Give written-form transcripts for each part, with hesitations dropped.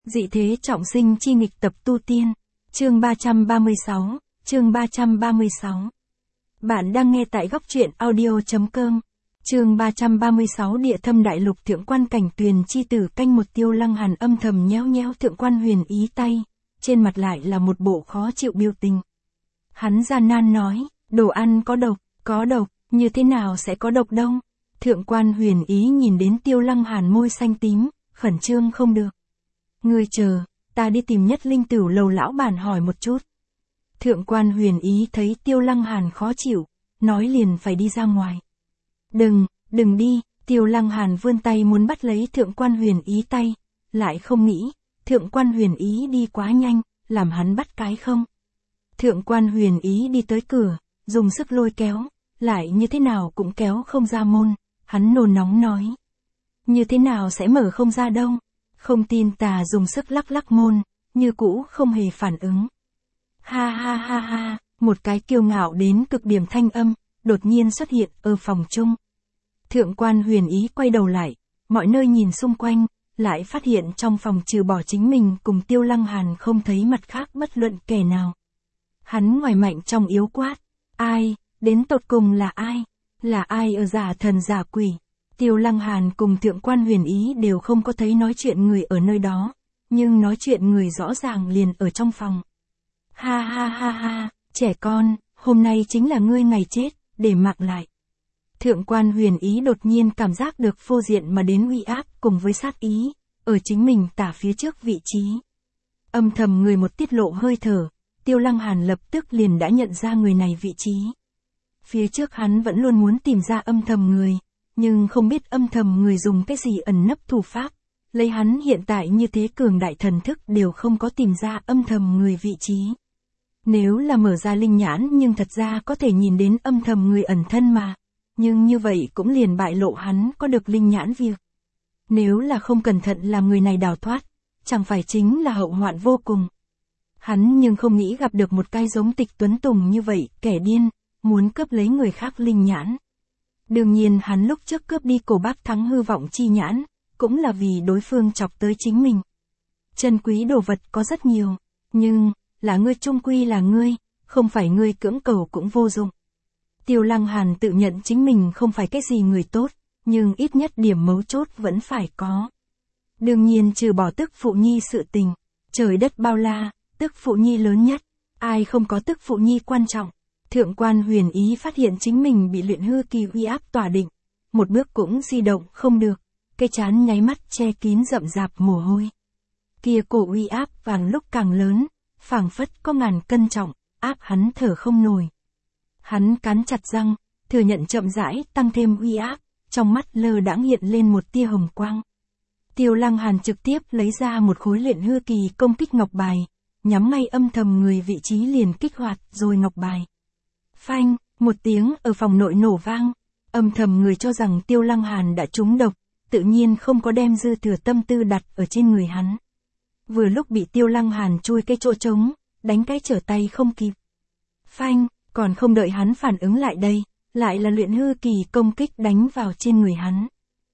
Dị thế trọng sinh chi nghịch tập tu tiên. Chương 336, chương 336. Bạn đang nghe tại góc truyện audio.com. Chương 336 Địa thâm đại lục. Thượng quan Cảnh Tuyền chi tử canh một. Tiêu Lăng Hàn âm thầm nhéo nhéo Thượng quan Huyền Ý tay, trên mặt lại là một bộ khó chịu biểu tình. Hắn gian nan nói, đồ ăn có độc, như thế nào sẽ có độc đâu? Thượng quan Huyền Ý nhìn đến Tiêu Lăng Hàn môi xanh tím, khẩn trương không được. Ngươi chờ, ta đi tìm Nhất Linh Tửu lầu lão bản hỏi một chút. Thượng quan Huyền Ý thấy Tiêu Lăng Hàn khó chịu, nói liền phải đi ra ngoài. Đừng đi. Tiêu Lăng Hàn vươn tay muốn bắt lấy Thượng quan Huyền Ý tay, lại không nghĩ, Thượng quan Huyền Ý đi quá nhanh, làm hắn bắt cái không. Thượng quan Huyền Ý đi tới cửa, dùng sức lôi kéo, lại như thế nào cũng kéo không ra môn, hắn nôn nóng nói. Như thế nào sẽ mở không ra đâu? Không tin tà dùng sức lắc lắc môn, như cũ không hề phản ứng. Ha ha ha ha, một cái kiêu ngạo đến cực điểm thanh âm, đột nhiên xuất hiện ở phòng chung. Thượng quan Huyền Ý quay đầu lại, mọi nơi nhìn xung quanh, lại phát hiện trong phòng trừ bỏ chính mình cùng Tiêu Lăng Hàn không thấy mặt khác bất luận kẻ nào. Hắn ngoài mạnh trong yếu quát, ai, đến tột cùng là ai? Là ai ở giả thần giả quỷ? Tiêu Lăng Hàn cùng Thượng quan Huyền Ý đều không có thấy nói chuyện người ở nơi đó, nhưng nói chuyện người rõ ràng liền ở trong phòng. Ha ha ha ha, trẻ con, hôm nay chính là ngươi ngày chết, để mặc lại. Thượng quan Huyền Ý đột nhiên cảm giác được vô diện mà đến uy áp cùng với sát ý, ở chính mình tả phía trước vị trí. Âm thầm người một tiết lộ hơi thở, Tiêu Lăng Hàn lập tức liền đã nhận ra người này vị trí. Phía trước hắn vẫn luôn muốn tìm ra âm thầm người, nhưng không biết âm thầm người dùng cái gì ẩn nấp thủ pháp, lấy hắn hiện tại như thế cường đại thần thức đều không có tìm ra âm thầm người vị trí. Nếu là mở ra linh nhãn nhưng thật ra có thể nhìn đến âm thầm người ẩn thân mà, nhưng như vậy cũng liền bại lộ hắn có được linh nhãn việc. Nếu là không cẩn thận làm người này đào thoát, chẳng phải chính là hậu hoạn vô cùng. Hắn nhưng không nghĩ gặp được một cái giống Tịch Tuấn Tùng như vậy, kẻ điên, muốn cướp lấy người khác linh nhãn. Đương nhiên hắn lúc trước cướp đi Cổ Bác Thắng hư vọng chi nhãn, cũng là vì đối phương chọc tới chính mình. Chân quý đồ vật có rất nhiều, nhưng, là ngươi trung quy là ngươi, không phải ngươi cưỡng cầu cũng vô dụng. Tiêu Lăng Hàn tự nhận chính mình không phải cái gì người tốt, nhưng ít nhất điểm mấu chốt vẫn phải có. Đương nhiên trừ bỏ tức phụ nhi sự tình, trời đất bao la, tức phụ nhi lớn nhất, ai không có tức phụ nhi quan trọng. Thượng quan Huyền Ý phát hiện chính mình bị luyện hư kỳ uy áp tỏa định, một bước cũng di động không được, cái trán nháy mắt che kín rậm rạp mồ hôi. Kia cổ uy áp càng lúc càng lớn, phảng phất có ngàn cân trọng, áp hắn thở không nổi. Hắn cắn chặt răng, thừa nhận chậm rãi tăng thêm uy áp, trong mắt lơ đãng hiện lên một tia hồng quang. Tiêu Lăng Hàn trực tiếp lấy ra một khối luyện hư kỳ công kích ngọc bài, nhắm ngay âm thầm người vị trí liền kích hoạt rồi ngọc bài. Phanh, một tiếng ở phòng nội nổ vang, âm thầm người cho rằng Tiêu Lăng Hàn đã trúng độc, tự nhiên không có đem dư thừa tâm tư đặt ở trên người hắn. Vừa lúc bị Tiêu Lăng Hàn chui cái chỗ trống, đánh cái trở tay không kịp. Phanh, còn không đợi hắn phản ứng lại đây, lại là luyện hư kỳ công kích đánh vào trên người hắn.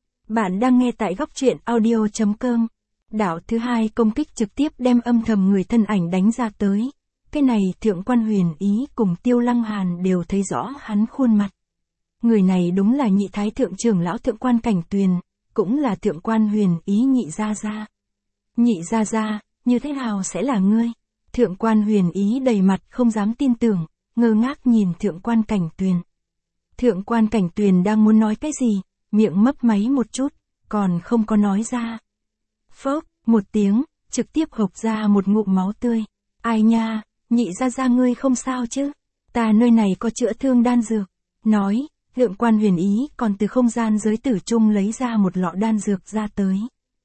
Bạn đang nghe tại góc truyện audio.com. Đạo thứ hai công kích trực tiếp đem âm thầm người thân ảnh đánh ra tới. Cái này Thượng quan Huyền Ý cùng Tiêu Lăng Hàn đều thấy rõ hắn khuôn mặt. Người này đúng là nhị thái thượng trưởng lão Thượng quan Cảnh Tuyền, cũng là Thượng quan Huyền Ý nhị gia gia. Nhị gia gia, như thế nào sẽ là ngươi? Thượng quan Huyền Ý đầy mặt không dám tin tưởng, ngơ ngác nhìn Thượng quan Cảnh Tuyền. Thượng quan Cảnh Tuyền đang muốn nói cái gì, miệng mấp máy một chút, còn không có nói ra. Phốc, một tiếng, trực tiếp hộc ra một ngụm máu tươi. Ai nha, nhị gia gia ngươi không sao chứ? Ta nơi này có chữa thương đan dược. Nói, Thượng quan Huyền Ý còn từ không gian giới tử trung lấy ra một lọ đan dược ra tới.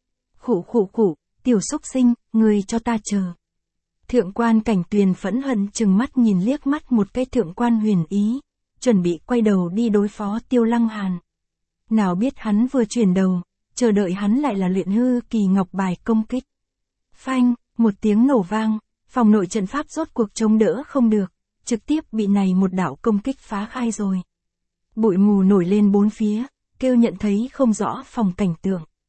Khụ, tiểu xúc sinh, ngươi cho ta chờ. Thượng quan Cảnh Tuyền phẫn hận chừng mắt nhìn liếc mắt một cái Thượng quan Huyền Ý, chuẩn bị quay đầu đi đối phó Tiêu Lăng Hàn. Nào biết hắn vừa chuyển đầu, chờ đợi hắn lại là luyện hư kỳ ngọc bài công kích. Phanh, một tiếng nổ vang, phòng nội trận pháp rốt cuộc chống đỡ không được, trực tiếp bị này một đạo công kích phá khai rồi. Bụi mù nổi lên bốn phía, kêu nhận thấy không rõ phòng cảnh tượng.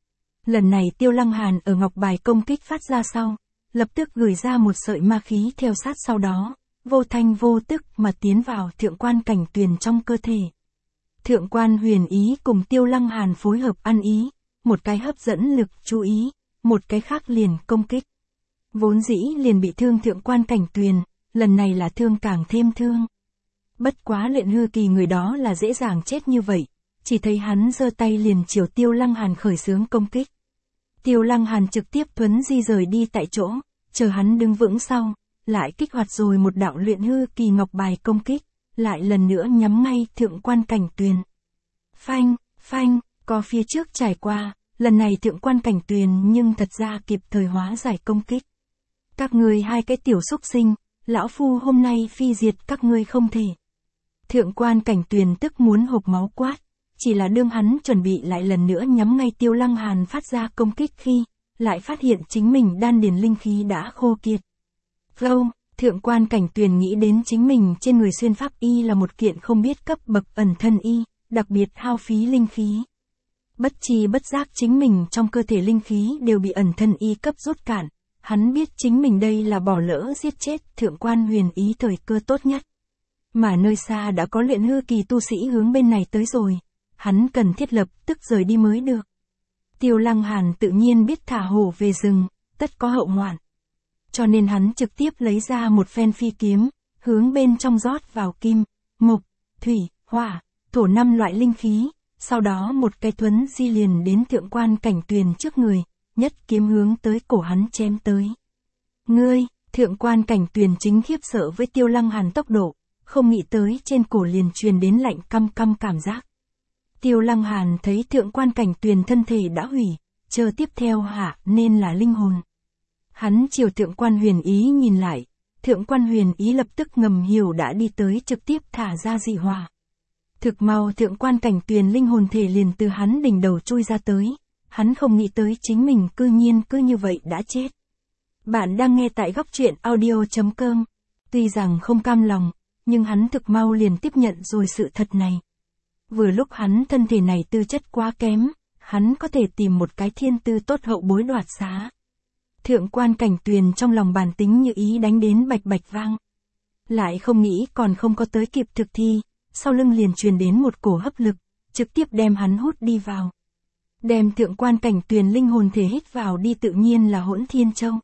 Lần này Tiêu Lăng Hàn ở ngọc bài công kích phát ra sau, lập tức gửi ra một sợi ma khí theo sát sau đó, vô thanh vô tức mà tiến vào thượng quan cảnh tuyền trong cơ thể. Thượng quan huyền ý cùng Tiêu Lăng Hàn phối hợp ăn ý, một cái hấp dẫn lực chú ý, một cái khác liền công kích. Vốn dĩ liền bị thương thượng quan cảnh tuyền, lần này là thương càng thêm thương. Bất quá luyện hư kỳ người đó là dễ dàng chết như vậy, chỉ thấy hắn giơ tay liền chiều Tiêu Lăng Hàn khởi xướng công kích. Tiêu Lăng Hàn trực tiếp thuấn di rời đi tại chỗ, chờ hắn đứng vững sau, lại kích hoạt rồi một đạo luyện hư kỳ ngọc bài công kích, lại lần nữa nhắm ngay thượng quan cảnh tuyền. Phanh, phanh, có phía trước trải qua, lần này thượng quan cảnh tuyền nhưng thật ra kịp thời hóa giải công kích. Các ngươi hai cái tiểu xúc sinh, lão phu hôm nay phi diệt các ngươi không thể. Thượng quan cảnh tuyền tức muốn hộc máu quát, chỉ là đương hắn chuẩn bị lại lần nữa nhắm ngay Tiêu Lăng Hàn phát ra công kích khi, lại phát hiện chính mình đan điền linh khí đã khô kiệt. Phâu, thượng quan cảnh tuyền nghĩ đến chính mình trên người xuyên pháp y là một kiện không biết cấp bậc ẩn thân y, đặc biệt hao phí linh khí. Bất chi bất giác chính mình trong cơ thể linh khí đều bị ẩn thân y cấp rút cạn, hắn biết chính mình đây là bỏ lỡ giết chết thượng quan huyền ý thời cơ tốt nhất. Mà nơi xa đã có luyện hư kỳ tu sĩ hướng bên này tới rồi, hắn cần thiết lập tức rời đi mới được. Tiêu Lăng Hàn tự nhiên biết thả hổ về rừng, tất có hậu hoạn. Cho nên hắn trực tiếp lấy ra một phen phi kiếm, hướng bên trong rót vào kim, mộc, thủy, hỏa, thổ 5 loại linh khí, sau đó một cái thuấn di liền đến thượng quan cảnh tuyền trước người, nhất kiếm hướng tới cổ hắn chém tới. Ngươi, thượng quan cảnh tuyền chính khiếp sợ với Tiêu Lăng Hàn tốc độ, không nghĩ tới trên cổ liền truyền đến lạnh căm căm cảm giác. Tiêu Lăng Hàn thấy thượng quan cảnh tuyền thân thể đã hủy, chờ tiếp theo hạ nên là linh hồn. Hắn chiều thượng quan huyền ý nhìn lại, thượng quan huyền ý lập tức ngầm hiểu đã đi tới trực tiếp thả ra dị hỏa. Thực mau thượng quan cảnh tuyền linh hồn thể liền từ hắn đỉnh đầu chui ra tới, hắn không nghĩ tới chính mình cư nhiên cứ như vậy đã chết. Bạn đang nghe tại góc truyện audio.com, tuy rằng không cam lòng, nhưng hắn thực mau liền tiếp nhận rồi sự thật này. Vừa lúc hắn thân thể này tư chất quá kém, hắn có thể tìm một cái thiên tư tốt hậu bối đoạt xá. Thượng quan cảnh tuyền trong lòng bản tính như ý đánh đến bạch bạch vang. Lại không nghĩ còn không có tới kịp thực thi, sau lưng liền truyền đến một cổ hấp lực, trực tiếp đem hắn hút đi vào. Đem thượng quan cảnh tuyền linh hồn thể hít vào đi tự nhiên là Hỗn Thiên Châu.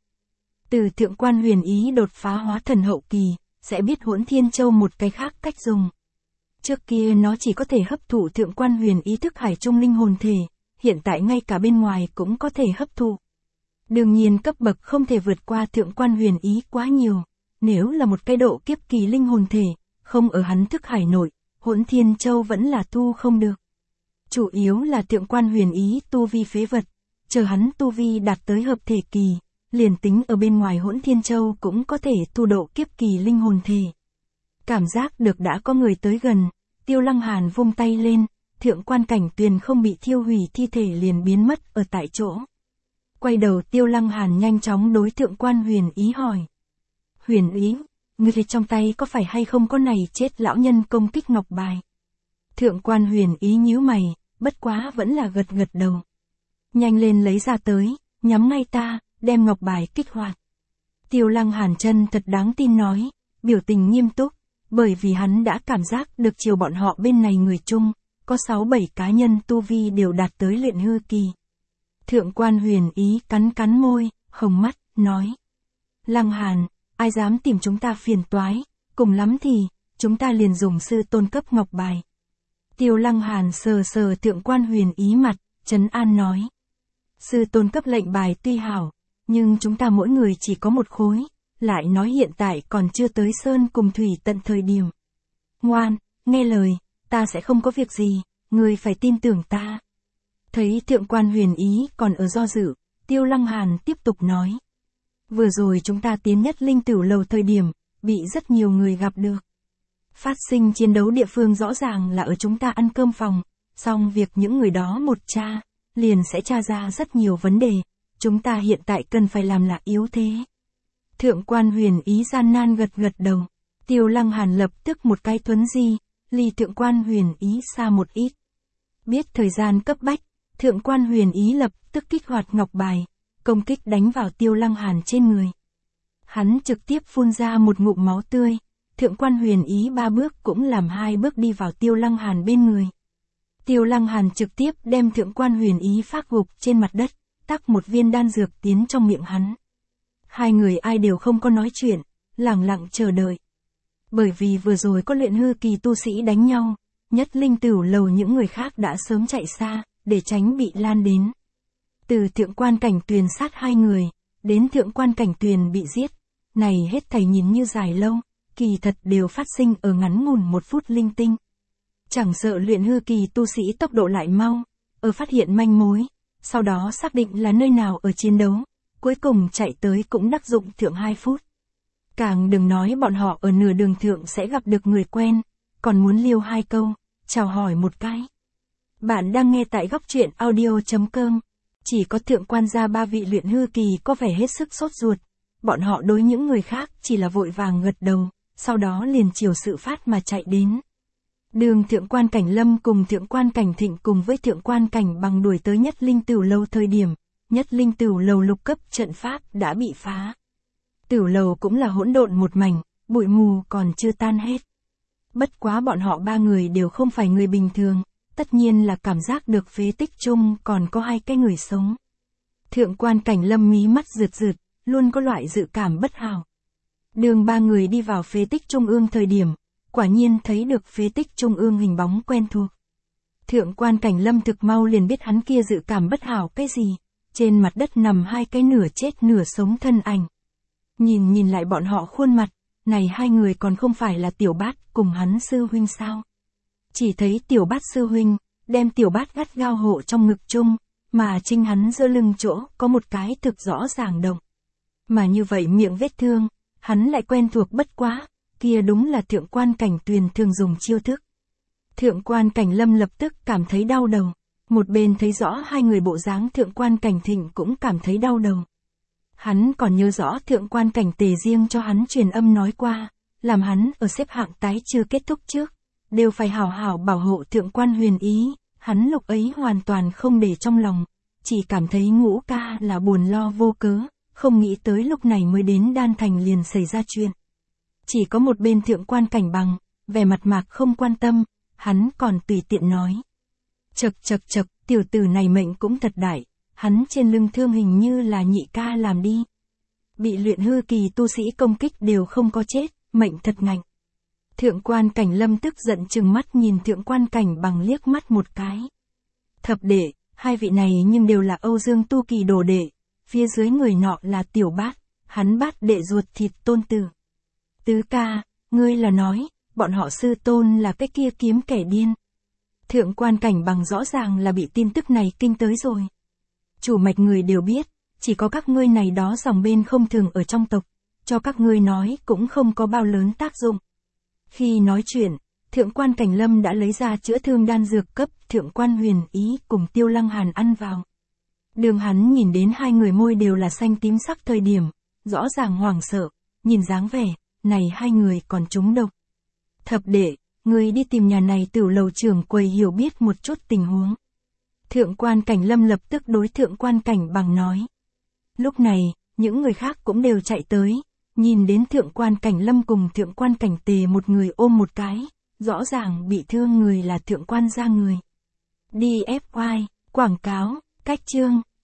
Từ thượng quan huyền ý đột phá hóa thần hậu kỳ, sẽ biết Hỗn Thiên Châu một cái khác cách dùng. Trước kia nó chỉ có thể hấp thụ thượng quan huyền ý thức hải trung linh hồn thể, hiện tại ngay cả bên ngoài cũng có thể hấp thụ. Đương nhiên cấp bậc không thể vượt qua thượng quan huyền ý quá nhiều, nếu là một cái độ kiếp kỳ linh hồn thể, không ở hắn thức hải nội, Hỗn Thiên Châu vẫn là tu không được. Chủ yếu là thượng quan huyền ý tu vi phế vật, chờ hắn tu vi đạt tới hợp thể kỳ, liền tính ở bên ngoài Hỗn Thiên Châu cũng có thể tu độ kiếp kỳ linh hồn thể. Cảm giác được đã có người tới gần, Tiêu Lăng Hàn vung tay lên, thượng quan cảnh tuyền không bị thiêu hủy thi thể liền biến mất ở tại chỗ. Quay đầu Tiêu Lăng Hàn nhanh chóng đối thượng quan huyền ý hỏi. Huyền ý, ngươi trong tay có phải hay không có này chết lão nhân công kích ngọc bài? Thượng quan huyền ý nhíu mày, bất quá vẫn là gật gật đầu. Nhanh lên lấy ra tới, nhắm ngay ta, đem ngọc bài kích hoạt. Tiêu Lăng Hàn chân thật đáng tin nói, biểu tình nghiêm túc, bởi vì hắn đã cảm giác được chiều bọn họ bên này người chung, có 6-7 cá nhân tu vi đều đạt tới luyện hư kỳ. Thượng quan huyền ý cắn cắn môi, hồng mắt, nói. Lăng Hàn, ai dám tìm chúng ta phiền toái, cùng lắm thì, chúng ta liền dùng sư tôn cấp ngọc bài. Tiêu Lăng Hàn sờ sờ thượng quan huyền ý mặt, trấn an nói. Sư tôn cấp lệnh bài tuy hảo, nhưng chúng ta mỗi người chỉ có một khối, lại nói hiện tại còn chưa tới sơn cùng thủy tận thời điểm. Ngoan, nghe lời, ta sẽ không có việc gì, ngươi phải tin tưởng ta. Thấy thượng quan huyền ý còn ở do dự, Tiêu Lăng Hàn tiếp tục nói. Vừa rồi chúng ta tiến nhất linh tửu lầu thời điểm, bị rất nhiều người gặp được. Phát sinh chiến đấu địa phương rõ ràng là ở chúng ta ăn cơm phòng, song việc những người đó một tra, liền sẽ tra ra rất nhiều vấn đề, chúng ta hiện tại cần phải làm là yếu thế. Thượng quan huyền ý gian nan gật gật đầu, Tiêu Lăng Hàn lập tức một cái thuấn di, ly thượng quan huyền ý xa một ít. Biết thời gian cấp bách, Thượng quan Huyền Ý lập tức kích hoạt ngọc bài, công kích đánh vào Tiêu Lăng Hàn trên người. Hắn trực tiếp phun ra một ngụm máu tươi, Thượng quan Huyền Ý 3 bước cũng làm 2 bước đi vào Tiêu Lăng Hàn bên người. Tiêu Lăng Hàn trực tiếp đem Thượng quan Huyền Ý phác gục trên mặt đất, tắc một viên đan dược tiến trong miệng hắn. Hai người ai đều không có nói chuyện, lặng lặng chờ đợi. Bởi vì vừa rồi có luyện hư kỳ tu sĩ đánh nhau, Nhất Linh Tửu lầu những người khác đã sớm chạy xa, để tránh bị lan đến. Từ Thượng quan Cảnh Tuyền sát 2 người, đến Thượng quan Cảnh Tuyền bị giết, này hết thảy nhìn như dài lâu, kỳ thật đều phát sinh ở ngắn ngủn 1 phút linh tinh. Chẳng sợ luyện hư kỳ tu sĩ tốc độ lại mau, ở phát hiện manh mối, sau đó xác định là nơi nào ở chiến đấu, cuối cùng chạy tới cũng đắc dụng thượng 2 phút. Càng đừng nói bọn họ ở nửa đường thượng sẽ gặp được người quen, còn muốn liêu 2 câu, chào hỏi một cái. Bạn đang nghe tại góc truyện audio.com. Chỉ có Thượng quan gia 3 vị luyện hư kỳ có vẻ hết sức sốt ruột. Bọn họ đối những người khác chỉ là vội vàng gật đầu, sau đó liền chiều sự phát mà chạy đến. Đường Thượng quan Cảnh Lâm cùng Thượng quan Cảnh Thịnh cùng với Thượng quan Cảnh Bằng đuổi tới Nhất Linh Tửu lầu thời điểm, Nhất Linh Tửu lầu lục cấp trận pháp đã bị phá. Tửu lầu cũng là hỗn độn một mảnh, bụi mù còn chưa tan hết. Bất quá bọn họ 3 người đều không phải người bình thường, tất nhiên là cảm giác được phế tích chung còn có 2 cái người sống. Thượng quan Cảnh Lâm mí mắt rượt rượt, luôn có loại dự cảm bất hảo. Đường 3 người đi vào phế tích trung ương thời điểm, quả nhiên thấy được phế tích trung ương hình bóng quen thuộc. Thượng quan Cảnh Lâm thực mau liền biết hắn kia dự cảm bất hảo cái gì, trên mặt đất nằm 2 cái nửa chết nửa sống thân ảnh. Nhìn lại bọn họ khuôn mặt, này 2 người còn không phải là Tiểu Bát cùng hắn sư huynh sao? Chỉ thấy Tiểu Bát sư huynh, đem Tiểu Bát gắt gao hộ trong ngực chung, mà chính hắn giữa lưng chỗ có một cái thực rõ ràng động. Mà như vậy miệng vết thương, hắn lại quen thuộc bất quá, kia đúng là Thượng quan Cảnh Tuyền thường dùng chiêu thức. Thượng quan Cảnh Lâm lập tức cảm thấy đau đầu, một bên thấy rõ 2 người bộ dáng Thượng quan Cảnh Thịnh cũng cảm thấy đau đầu. Hắn còn nhớ rõ Thượng quan Cảnh Tề riêng cho hắn truyền âm nói qua, làm hắn ở xếp hạng tái chưa kết thúc trước, đều phải hảo hảo bảo hộ Thượng quan Huyền Ý, hắn lúc ấy hoàn toàn không để trong lòng, chỉ cảm thấy Ngũ ca là buồn lo vô cớ, không nghĩ tới lúc này mới đến Đan Thành liền xảy ra chuyện. Chỉ có một bên Thượng quan Cảnh Bằng, vẻ mặt mạc không quan tâm, hắn còn tùy tiện nói. Chậc, tiểu tử này mệnh cũng thật đại, hắn trên lưng thương hình như là nhị ca làm đi. Bị luyện hư kỳ tu sĩ công kích đều không có chết, mệnh thật ngạnh. Thượng quan Cảnh Lâm tức giận trừng mắt nhìn Thượng quan Cảnh Bằng liếc mắt một cái. Thập đệ, 2 vị này nhưng đều là Âu Dương tu kỳ đồ đệ, phía dưới người nọ là Tiểu Bát, hắn Bát đệ ruột thịt tôn tử. Tứ ca, ngươi là nói, bọn họ sư tôn là cái kia kiếm kẻ điên. Thượng quan Cảnh Bằng rõ ràng là bị tin tức này kinh tới rồi. Chủ mạch người đều biết, chỉ có các ngươi này đó dòng bên không thường ở trong tộc, cho các ngươi nói cũng không có bao lớn tác dụng. Khi nói chuyện, Thượng quan Cảnh Lâm đã lấy ra chữa thương đan dược cấp Thượng quan Huyền Ý cùng Tiêu Lăng Hàn ăn vào. Đường hắn nhìn đến 2 người môi đều là xanh tím sắc thời điểm, rõ ràng hoảng sợ, nhìn dáng vẻ, này 2 người còn trúng độc. Thập đệ, ngươi đi tìm nhà này Tửu lầu trưởng quầy hiểu biết một chút tình huống. Thượng quan Cảnh Lâm lập tức đối Thượng quan Cảnh Bằng nói. Lúc này, những người khác cũng đều chạy tới, nhìn đến Thượng quan Cảnh Lâm cùng Thượng quan Cảnh Tề một người ôm một cái, rõ ràng bị thương người là Thượng quan gia người. DFY, quảng cáo, cách chương.